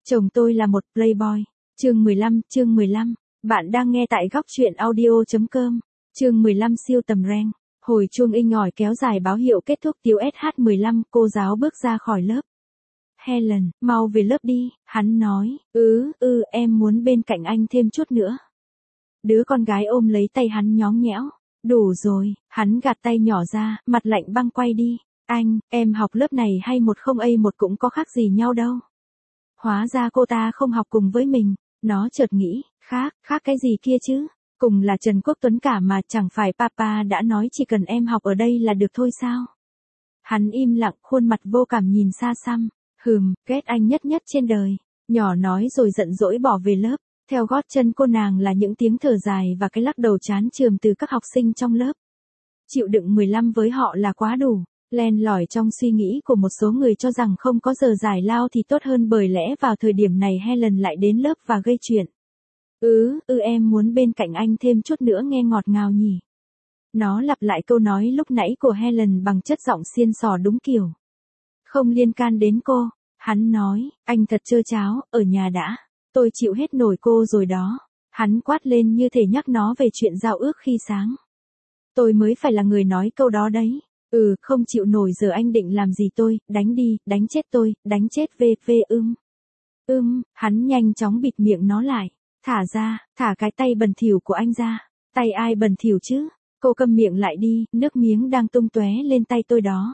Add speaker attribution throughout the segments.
Speaker 1: Chồng tôi là một playboy. Chương 15. Bạn đang nghe tại góc truyện audio.com. Chương 15 siêu tầm rank. Hồi chuông inh ỏi kéo dài báo hiệu kết thúc tiếu SH15, cô giáo bước ra khỏi lớp. Helen, mau về lớp đi, hắn nói. Em muốn bên cạnh anh thêm chút nữa. Đứa con gái ôm lấy tay hắn nhõng nhẽo. Đủ rồi, hắn gạt tay nhỏ ra, mặt lạnh băng quay đi. Anh, em học lớp này hay 10A1 cũng có khác gì nhau đâu. Hóa ra cô ta không học cùng với mình, nó chợt nghĩ, khác cái gì kia chứ, cùng là Trần Quốc Tuấn cả mà chẳng phải papa đã nói chỉ cần em học ở đây là được thôi sao. Hắn im lặng, khuôn mặt vô cảm nhìn xa xăm, ghét anh nhất trên đời, nhỏ nói rồi giận dỗi bỏ về lớp, theo gót chân cô nàng là những tiếng thở dài và cái lắc đầu chán chường từ các học sinh trong lớp. Chịu đựng 15 với họ là quá đủ. Len lỏi trong suy nghĩ của một số người cho rằng không có giờ giải lao thì tốt hơn, bởi lẽ vào thời điểm này Helen lại đến lớp và gây chuyện. Em muốn bên cạnh anh thêm chút nữa nghe ngọt ngào nhỉ. Nó lặp lại câu nói lúc nãy của Helen bằng chất giọng xiên xò đúng kiểu. Không liên can đến cô, hắn nói, anh thật trơ tráo, ở nhà đã, tôi chịu hết nổi cô rồi đó. Hắn quát lên như thể nhắc nó về chuyện giao ước khi sáng. Tôi mới phải là người nói câu đó đấy. Không chịu nổi giờ anh định làm gì tôi, đánh đi, đánh chết tôi, đánh chết hắn nhanh chóng bịt miệng nó lại. Thả ra, thả cái tay bẩn thỉu của anh ra. Tay ai bẩn thỉu chứ? Cô câm miệng lại đi, nước miếng đang tung tóe lên tay tôi đó.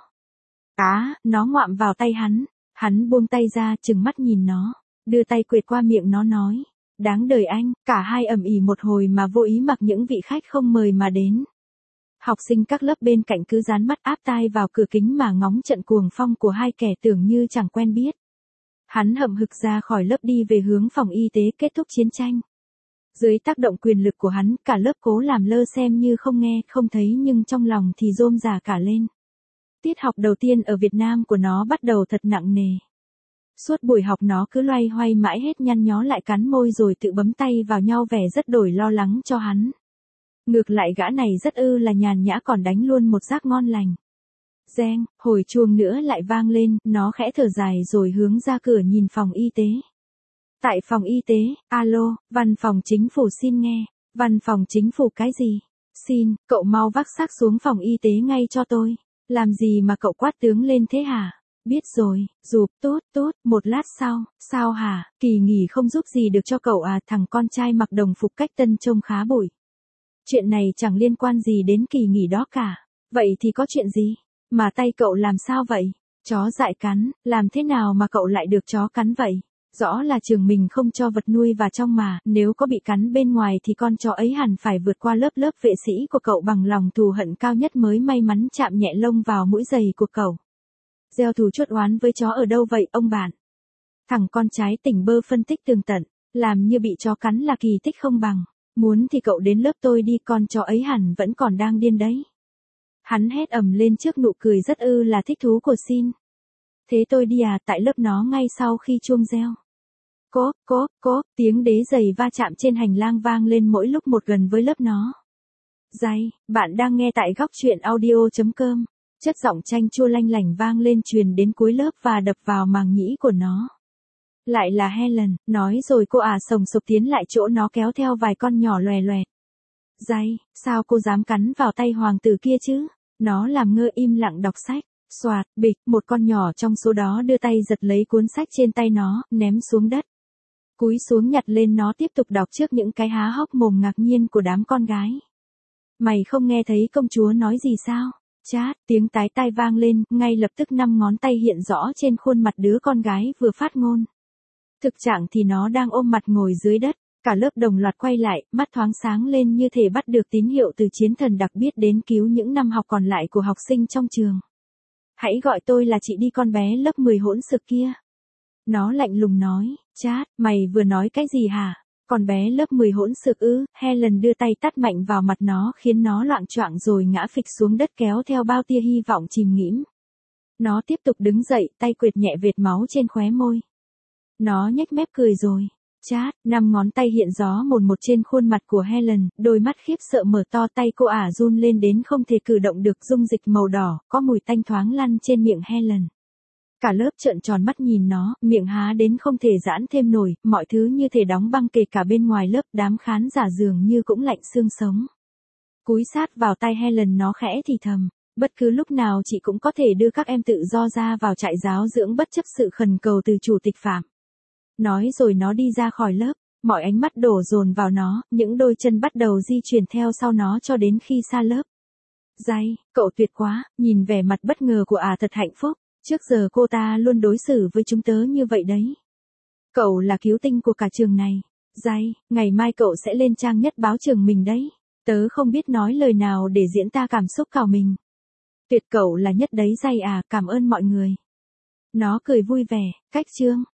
Speaker 1: Nó ngoạm vào tay hắn. Hắn buông tay ra, trừng mắt nhìn nó, đưa tay quệt qua miệng nó nói. Đáng đời anh, cả hai ầm ĩ một hồi mà vô ý mặc những vị khách không mời mà đến. Học sinh các lớp bên cạnh cứ dán mắt áp tai vào cửa kính mà ngóng trận cuồng phong của hai kẻ tưởng như chẳng quen biết. Hắn hậm hực ra khỏi lớp đi về hướng phòng y tế kết thúc chiến tranh. Dưới tác động quyền lực của hắn, cả lớp cố làm lơ xem như không nghe, không thấy, nhưng trong lòng thì rôm rả cả lên. Tiết học đầu tiên ở Việt Nam của nó bắt đầu thật nặng nề. Suốt buổi học nó cứ loay hoay mãi hết nhăn nhó lại cắn môi rồi tự bấm tay vào nhau, vẻ rất đổi lo lắng cho hắn. Ngược lại gã này rất là nhàn nhã, còn đánh luôn một giấc ngon lành. Reng, hồi chuông nữa lại vang lên, nó khẽ thở dài rồi hướng ra cửa nhìn phòng y tế. Tại phòng y tế, alo, văn phòng chính phủ xin nghe. Văn phòng chính phủ cái gì? Xin, cậu mau vác xác xuống phòng y tế ngay cho tôi. Làm gì mà cậu quát tướng lên thế hả? Biết rồi, rụp, tốt, một lát sau, sao hả? Kỳ nghỉ không giúp gì được cho cậu à? Thằng con trai mặc đồng phục cách tân trông khá bội. Chuyện này chẳng liên quan gì đến kỳ nghỉ đó cả. Vậy thì có chuyện gì? Mà tay cậu làm sao vậy? Chó dại cắn, làm thế nào mà cậu lại được chó cắn vậy? Rõ là trường mình không cho vật nuôi vào trong mà, nếu có bị cắn bên ngoài thì con chó ấy hẳn phải vượt qua lớp vệ sĩ của cậu bằng lòng thù hận cao nhất mới may mắn chạm nhẹ lông vào mũi giày của cậu. Gieo thù chuốc oán với chó ở đâu vậy ông bạn? Thằng con trai tỉnh bơ phân tích tường tận, làm như bị chó cắn là kỳ tích không bằng. Muốn thì cậu đến lớp tôi đi, con chó ấy hẳn vẫn còn đang điên đấy. Hắn hét ầm lên trước nụ cười rất là thích thú của Xin. Thế tôi đi à? Tại lớp nó ngay sau khi chuông reo. Cốp, tiếng đế giày va chạm trên hành lang vang lên mỗi lúc một gần với lớp nó. Bạn đang nghe tại góc truyện audio.com. Chất giọng chanh chua lanh lảnh vang lên truyền đến cuối lớp và đập vào màng nhĩ của nó. Lại là Helen, nói rồi cô sồng sục tiến lại chỗ nó kéo theo vài con nhỏ loè loẹt. Sao cô dám cắn vào tay hoàng tử kia chứ? Nó làm ngơ im lặng đọc sách. Soạt, bịch, một con nhỏ trong số đó đưa tay giật lấy cuốn sách trên tay nó, ném xuống đất. Cúi xuống nhặt lên nó tiếp tục đọc trước những cái há hốc mồm ngạc nhiên của đám con gái. Mày không nghe thấy công chúa nói gì sao? Chát, tiếng tái tai vang lên, ngay lập tức 5 ngón tay hiện rõ trên khuôn mặt đứa con gái vừa phát ngôn. Thực trạng thì nó đang ôm mặt ngồi dưới đất, cả lớp đồng loạt quay lại, mắt thoáng sáng lên như thể bắt được tín hiệu từ chiến thần đặc biệt đến cứu những năm học còn lại của học sinh trong trường. Hãy gọi tôi là chị đi con bé lớp 10 hỗn xược kia. Nó lạnh lùng nói, Chát, mày vừa nói cái gì hả? Con bé lớp 10 hỗn xược ư? Helen đưa tay tát mạnh vào mặt nó khiến nó loạng choạng rồi ngã phịch xuống đất kéo theo bao tia hy vọng chìm nghỉm. Nó tiếp tục đứng dậy, tay quệt nhẹ vệt máu trên khóe môi. Nó nhếch mép cười rồi. Chát, 5 ngón tay hiện gió mồn một trên khuôn mặt của Helen, đôi mắt khiếp sợ mở to, tay cô run lên đến không thể cử động được, dung dịch màu đỏ, có mùi tanh thoáng lăn trên miệng Helen. Cả lớp trợn tròn mắt nhìn nó, miệng há đến không thể giãn thêm nổi, mọi thứ như thể đóng băng kể cả bên ngoài lớp, đám khán giả dường như cũng lạnh xương sống. Cúi sát vào tai Helen nó khẽ thì thầm, bất cứ lúc nào chị cũng có thể đưa các em tự do ra vào trại giáo dưỡng bất chấp sự khẩn cầu từ chủ tịch Phạm. Nói rồi nó đi ra khỏi lớp, mọi ánh mắt đổ dồn vào nó, những đôi chân bắt đầu di chuyển theo sau nó cho đến khi xa lớp. Dây, cậu tuyệt quá, nhìn vẻ mặt bất ngờ của thật hạnh phúc, trước giờ cô ta luôn đối xử với chúng tớ như vậy đấy. Cậu là cứu tinh của cả trường này. Dây, ngày mai cậu sẽ lên trang nhất báo trường mình đấy. Tớ không biết nói lời nào để diễn tả cảm xúc của mình. Tuyệt, cậu là nhất đấy Dây à, cảm ơn mọi người. Nó cười vui vẻ, cách chương.